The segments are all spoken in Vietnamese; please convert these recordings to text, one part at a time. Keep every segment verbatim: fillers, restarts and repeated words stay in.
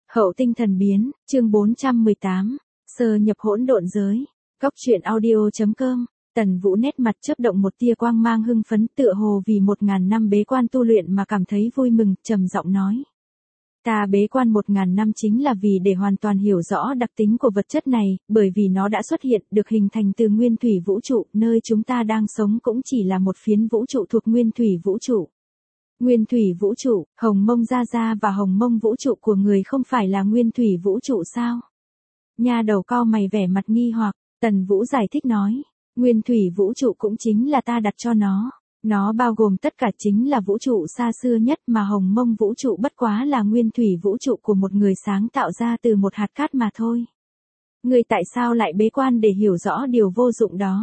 Hậu tinh thần biến, chương bốn trăm mười tám, sơ nhập hỗn độn giới. Góc truyện audio.com, Tần Vũ nét mặt chớp động một tia quang mang hưng phấn, tựa hồ vì một ngàn năm bế quan tu luyện mà cảm thấy vui mừng, trầm giọng nói. Ta bế quan một ngàn năm chính là vì để hoàn toàn hiểu rõ đặc tính của vật chất này, bởi vì nó đã xuất hiện, được hình thành từ nguyên thủy vũ trụ, nơi chúng ta đang sống cũng chỉ là một phiến vũ trụ thuộc nguyên thủy vũ trụ. Nguyên thủy vũ trụ, Hồng Mông Gia Gia và Hồng Mông vũ trụ của người không phải là nguyên thủy vũ trụ sao? Nha đầu cau mày vẻ mặt nghi hoặc, Tần Vũ giải thích nói, nguyên thủy vũ trụ cũng chính là ta đặt cho nó. Nó bao gồm tất cả chính là vũ trụ xa xưa nhất mà Hồng Mông vũ trụ bất quá là nguyên thủy vũ trụ của một người sáng tạo ra từ một hạt cát mà thôi. Ngươi tại sao lại bế quan để hiểu rõ điều vô dụng đó?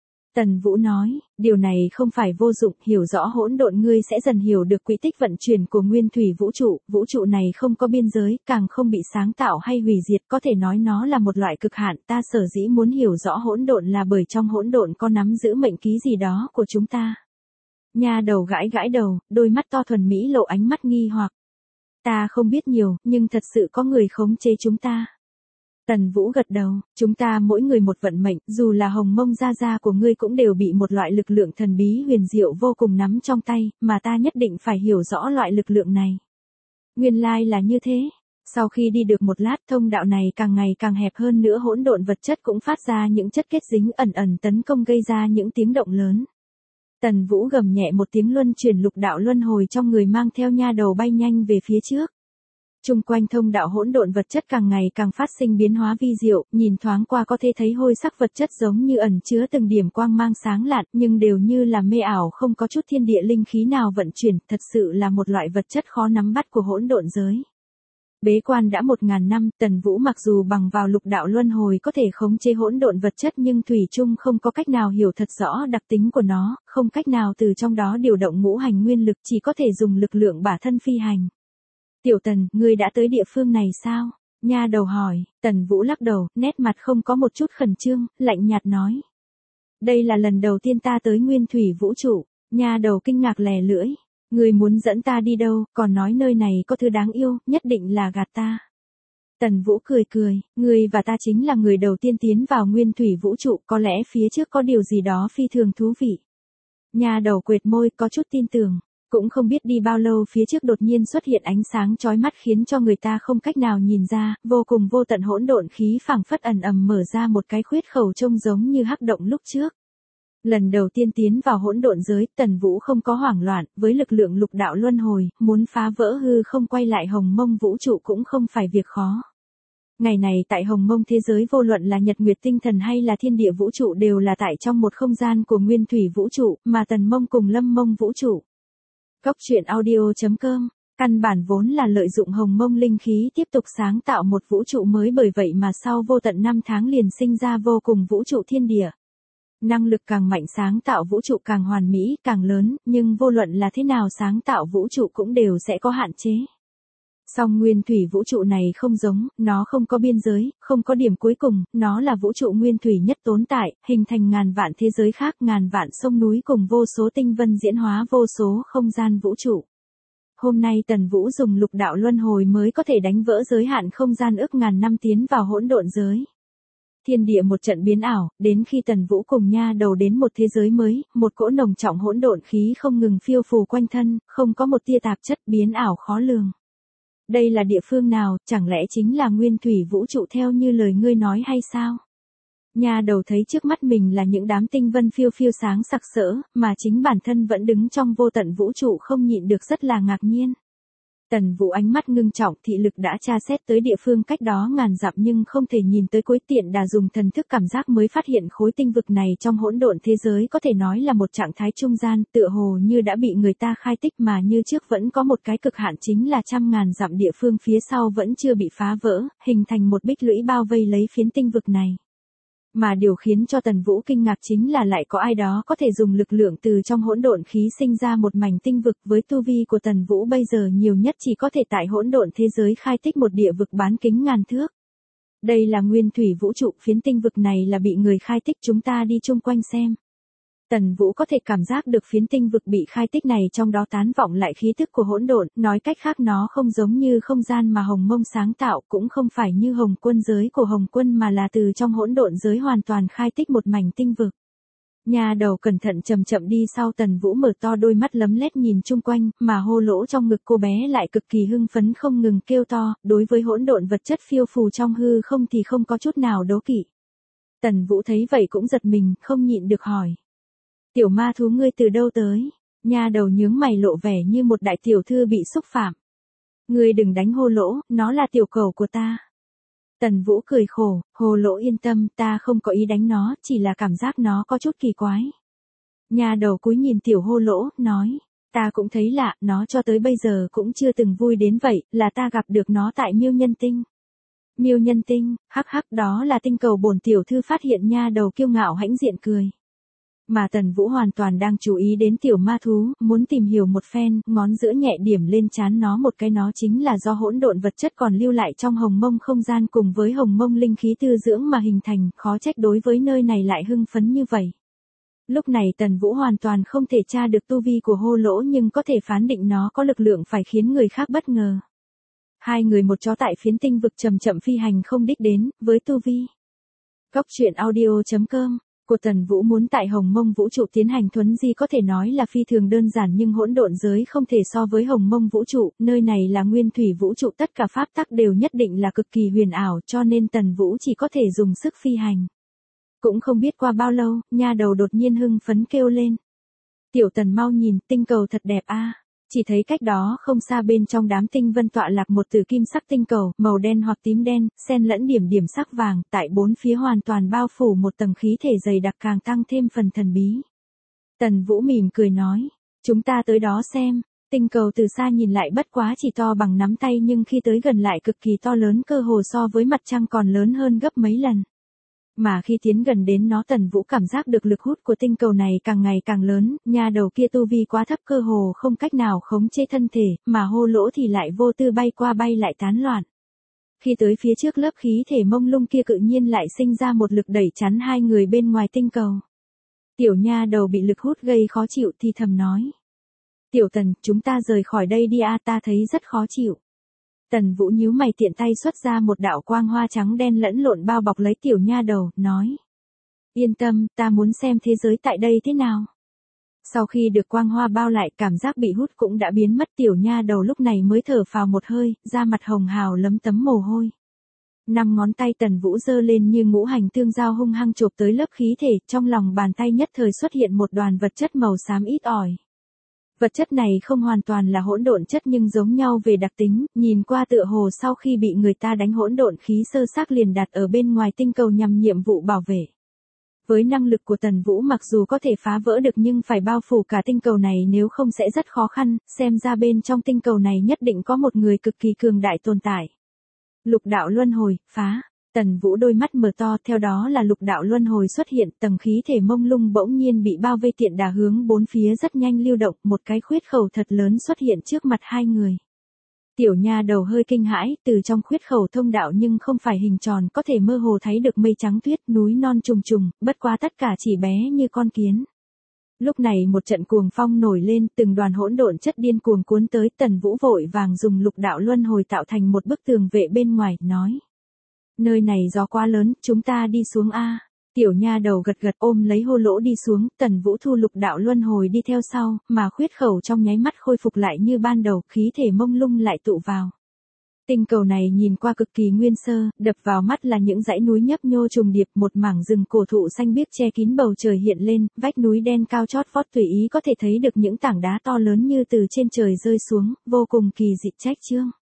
Tần Vũ nói, điều này không phải vô dụng, hiểu rõ hỗn độn ngươi sẽ dần hiểu được quỹ tích vận chuyển của nguyên thủy vũ trụ, vũ trụ này không có biên giới, càng không bị sáng tạo hay hủy diệt, có thể nói nó là một loại cực hạn, ta sở dĩ muốn hiểu rõ hỗn độn là bởi trong hỗn độn có nắm giữ mệnh ký gì đó của chúng ta. Nha đầu gãi gãi đầu, đôi mắt to thuần mỹ lộ ánh mắt nghi hoặc. Ta không biết nhiều, nhưng thật sự có người khống chế chúng ta. Tần Vũ gật đầu, chúng ta mỗi người một vận mệnh, dù là Hồng Mông Gia Gia của ngươi cũng đều bị một loại lực lượng thần bí huyền diệu vô cùng nắm trong tay, mà ta nhất định phải hiểu rõ loại lực lượng này. Nguyên lai là như thế. Sau khi đi được một lát, thông đạo này càng ngày càng hẹp hơn nữa, hỗn độn vật chất cũng phát ra những chất kết dính ẩn ẩn tấn công gây ra những tiếng động lớn. Tần Vũ gầm nhẹ một tiếng, luân chuyển lục đạo luân hồi trong người mang theo nha đầu bay nhanh về phía trước. Trung quanh thông đạo hỗn độn vật chất càng ngày càng phát sinh biến hóa vi diệu, nhìn thoáng qua có thể thấy hôi sắc vật chất giống như ẩn chứa từng điểm quang mang sáng lạn, nhưng đều như là mê ảo, không có chút thiên địa linh khí nào vận chuyển, thật sự là một loại vật chất khó nắm bắt của hỗn độn giới. Bế quan đã một ngàn năm, Tần Vũ mặc dù bằng vào lục đạo luân hồi có thể khống chế hỗn độn vật chất nhưng thủy chung không có cách nào hiểu thật rõ đặc tính của nó, không cách nào từ trong đó điều động ngũ hành nguyên lực, chỉ có thể dùng lực lượng bả thân phi hành. Tiểu Tần, ngươi đã tới địa phương này sao? Nha đầu hỏi. Tần Vũ lắc đầu, nét mặt không có một chút khẩn trương, lạnh nhạt nói. Đây là lần đầu tiên ta tới nguyên thủy vũ trụ. Nha đầu kinh ngạc lè lưỡi. Ngươi muốn dẫn ta đi đâu, còn nói nơi này có thứ đáng yêu, nhất định là gạt ta. Tần Vũ cười cười, ngươi và ta chính là người đầu tiên tiến vào nguyên thủy vũ trụ, có lẽ phía trước có điều gì đó phi thường thú vị. Nha đầu quệt môi, có chút tin tưởng. Cũng không biết đi bao lâu phía trước đột nhiên xuất hiện ánh sáng chói mắt khiến cho người ta không cách nào nhìn ra, vô cùng vô tận hỗn độn khí phảng phất ẩn ầm mở ra một cái khuyết khẩu trông giống như hắc động lúc trước. Lần đầu tiên tiến vào hỗn độn giới, Tần Vũ không có hoảng loạn, với lực lượng lục đạo luân hồi, muốn phá vỡ hư không quay lại Hồng Mông vũ trụ cũng không phải việc khó. Ngày này tại Hồng Mông thế giới vô luận là Nhật Nguyệt tinh thần hay là thiên địa vũ trụ đều là tại trong một không gian của nguyên thủy vũ trụ, mà Tần Mông cùng Lâm Mông vũ trụ. Góc truyện audio.com, căn bản vốn là lợi dụng Hồng Mông linh khí tiếp tục sáng tạo một vũ trụ mới, bởi vậy mà sau vô tận năm tháng liền sinh ra vô cùng vũ trụ thiên địa. Năng lực càng mạnh sáng tạo vũ trụ càng hoàn mỹ, càng lớn, nhưng vô luận là thế nào sáng tạo vũ trụ cũng đều sẽ có hạn chế. Song nguyên thủy vũ trụ này không giống, nó không có biên giới, không có điểm cuối cùng, nó là vũ trụ nguyên thủy nhất tồn tại, hình thành ngàn vạn thế giới khác, ngàn vạn sông núi cùng vô số tinh vân diễn hóa vô số không gian vũ trụ. Hôm nay Tần Vũ dùng lục đạo luân hồi mới có thể đánh vỡ giới hạn không gian ước ngàn năm tiến vào hỗn độn giới. Thiên địa một trận biến ảo, đến khi Tần Vũ cùng nha đầu đến một thế giới mới, một cỗ nồng trọng hỗn độn khí không ngừng phiêu phù quanh thân, không có một tia tạp chất, biến ảo khó lường. Đây là địa phương nào, chẳng lẽ chính là nguyên thủy vũ trụ theo như lời ngươi nói hay sao? Nha đầu thấy trước mắt mình là những đám tinh vân phiêu phiêu sáng sặc sỡ, mà chính bản thân vẫn đứng trong vô tận vũ trụ không nhịn được rất là ngạc nhiên. Tần Vũ ánh mắt ngưng trọng, thị lực đã tra xét tới địa phương cách đó ngàn dặm nhưng không thể nhìn tới cuối, tiện đà dùng thần thức cảm giác mới phát hiện khối tinh vực này trong hỗn độn thế giới có thể nói là một trạng thái trung gian, tựa hồ như đã bị người ta khai tích, mà như trước vẫn có một cái cực hạn chính là trăm ngàn dặm địa phương phía sau vẫn chưa bị phá vỡ, hình thành một bích lũy bao vây lấy phiến tinh vực này. Mà điều khiến cho Tần Vũ kinh ngạc chính là lại có ai đó có thể dùng lực lượng từ trong hỗn độn khí sinh ra một mảnh tinh vực, với tu vi của Tần Vũ bây giờ nhiều nhất chỉ có thể tại hỗn độn thế giới khai tích một địa vực bán kính ngàn thước. Đây là nguyên thủy vũ trụ, phiến tinh vực này là bị người khai tích, chúng ta đi chung quanh xem. Tần Vũ có thể cảm giác được phiến tinh vực bị khai tích này trong đó tán vọng lại khí tức của hỗn độn, nói cách khác nó không giống như không gian mà Hồng Mông sáng tạo, cũng không phải như Hồng Quân giới của Hồng Quân mà là từ trong hỗn độn giới hoàn toàn khai tích một mảnh tinh vực. Nha đầu cẩn thận chậm chậm đi sau Tần Vũ mở to đôi mắt lấm lét nhìn chung quanh, mà hô lỗ trong ngực cô bé lại cực kỳ hưng phấn không ngừng kêu to, đối với hỗn độn vật chất phiêu phù trong hư không thì không có chút nào đố kỵ. Tần Vũ thấy vậy cũng giật mình, không nhịn được hỏi. Tiểu ma thú ngươi từ đâu tới? Nha đầu nhướng mày lộ vẻ như một đại tiểu thư bị xúc phạm. Ngươi đừng đánh hô lỗ, nó là tiểu cầu của ta. Tần Vũ cười khổ, hồ lỗ yên tâm, ta không có ý đánh nó, chỉ là cảm giác nó có chút kỳ quái. Nha đầu cúi nhìn tiểu hô lỗ, nói, ta cũng thấy lạ, nó cho tới bây giờ cũng chưa từng vui đến vậy, là ta gặp được nó tại Miêu Nhân Tinh. Miêu Nhân Tinh, hắc hắc, đó là tinh cầu bổn tiểu thư phát hiện. Nha đầu kiêu ngạo hãnh diện cười. Mà Tần Vũ hoàn toàn đang chú ý đến tiểu ma thú, muốn tìm hiểu một phen, ngón giữa nhẹ điểm lên trán nó một cái, nó chính là do hỗn độn vật chất còn lưu lại trong Hồng Mông không gian cùng với Hồng Mông linh khí tư dưỡng mà hình thành, khó trách đối với nơi này lại hưng phấn như vậy. Lúc này Tần Vũ hoàn toàn không thể tra được tu vi của hô lỗ nhưng có thể phán định nó có lực lượng phải khiến người khác bất ngờ. Hai người một chó tại phiến tinh vực chậm chậm phi hành không đích đến, với tu vi. Góc truyện audio chấm com của Tần Vũ muốn tại Hồng Mông vũ trụ tiến hành thuấn di có thể nói là phi thường đơn giản nhưng hỗn độn giới không thể so với Hồng Mông vũ trụ, nơi này là nguyên thủy vũ trụ, tất cả pháp tắc đều nhất định là cực kỳ huyền ảo cho nên Tần Vũ chỉ có thể dùng sức phi hành. Cũng không biết qua bao lâu, nha đầu đột nhiên hưng phấn kêu lên. Tiểu Tần mau nhìn, tinh cầu thật đẹp a. Chỉ thấy cách đó không xa bên trong đám tinh vân tọa lạc một tử kim sắc tinh cầu, màu đen hoặc tím đen, xen lẫn điểm điểm sắc vàng, tại bốn phía hoàn toàn bao phủ một tầng khí thể dày đặc càng tăng thêm phần thần bí. Tần Vũ mỉm cười nói, chúng ta tới đó xem. Tinh cầu từ xa nhìn lại bất quá chỉ to bằng nắm tay nhưng khi tới gần lại cực kỳ to lớn, cơ hồ so với mặt trăng còn lớn hơn gấp mấy lần. Mà khi tiến gần đến nó Tần Vũ cảm giác được lực hút của tinh cầu này càng ngày càng lớn, nha đầu kia tu vi quá thấp cơ hồ không cách nào khống chế thân thể, mà hô lỗ thì lại vô tư bay qua bay lại tán loạn. Khi tới phía trước lớp khí thể mông lung kia tự nhiên lại sinh ra một lực đẩy chắn hai người bên ngoài tinh cầu. Tiểu nha đầu bị lực hút gây khó chịu thì thầm nói. Tiểu Tần, chúng ta rời khỏi đây đi a, ta thấy rất khó chịu. Tần Vũ nhíu mày tiện tay xuất ra một đạo quang hoa trắng đen lẫn lộn bao bọc lấy tiểu nha đầu, nói. Yên tâm, ta muốn xem thế giới tại đây thế nào. Sau khi được quang hoa bao lại, cảm giác bị hút cũng đã biến mất, tiểu nha đầu lúc này mới thở phào một hơi, da mặt hồng hào lấm tấm mồ hôi. Năm ngón tay Tần Vũ giơ lên như ngũ hành tương giao hung hăng chộp tới lớp khí thể, trong lòng bàn tay nhất thời xuất hiện một đoàn vật chất màu xám ít ỏi. Vật chất này không hoàn toàn là hỗn độn chất nhưng giống nhau về đặc tính, nhìn qua tựa hồ sau khi bị người ta đánh hỗn độn khí sơ xác liền đặt ở bên ngoài tinh cầu nhằm nhiệm vụ bảo vệ. Với năng lực của Tần Vũ mặc dù có thể phá vỡ được nhưng phải bao phủ cả tinh cầu này nếu không sẽ rất khó khăn, xem ra bên trong tinh cầu này nhất định có một người cực kỳ cường đại tồn tại. Lục đạo luân hồi, phá. Tần Vũ đôi mắt mở to, theo đó là lục đạo luân hồi xuất hiện, tầng khí thể mông lung bỗng nhiên bị bao vây tiện đà hướng bốn phía rất nhanh lưu động, một cái khuyết khẩu thật lớn xuất hiện trước mặt hai người. Tiểu nha đầu hơi kinh hãi, từ trong khuyết khẩu thông đạo nhưng không phải hình tròn, có thể mơ hồ thấy được mây trắng tuyết, núi non trùng trùng, bất quá tất cả chỉ bé như con kiến. Lúc này một trận cuồng phong nổi lên, từng đoàn hỗn độn chất điên cuồng cuốn tới, Tần Vũ vội vàng dùng lục đạo luân hồi tạo thành một bức tường vệ bên ngoài, nói. Nơi này gió quá lớn, chúng ta đi xuống a. Tiểu nha đầu gật gật ôm lấy hô lỗ đi xuống, Tần Vũ thu lục đạo luân hồi đi theo sau, mà khuyết khẩu trong nháy mắt khôi phục lại như ban đầu, khí thể mông lung lại tụ vào. Tinh cầu này nhìn qua cực kỳ nguyên sơ, đập vào mắt là những dãy núi nhấp nhô trùng điệp, một mảng rừng cổ thụ xanh biếc che kín bầu trời hiện lên, vách núi đen cao chót vót tùy ý có thể thấy được những tảng đá to lớn như từ trên trời rơi xuống, vô cùng kỳ dị trách chương.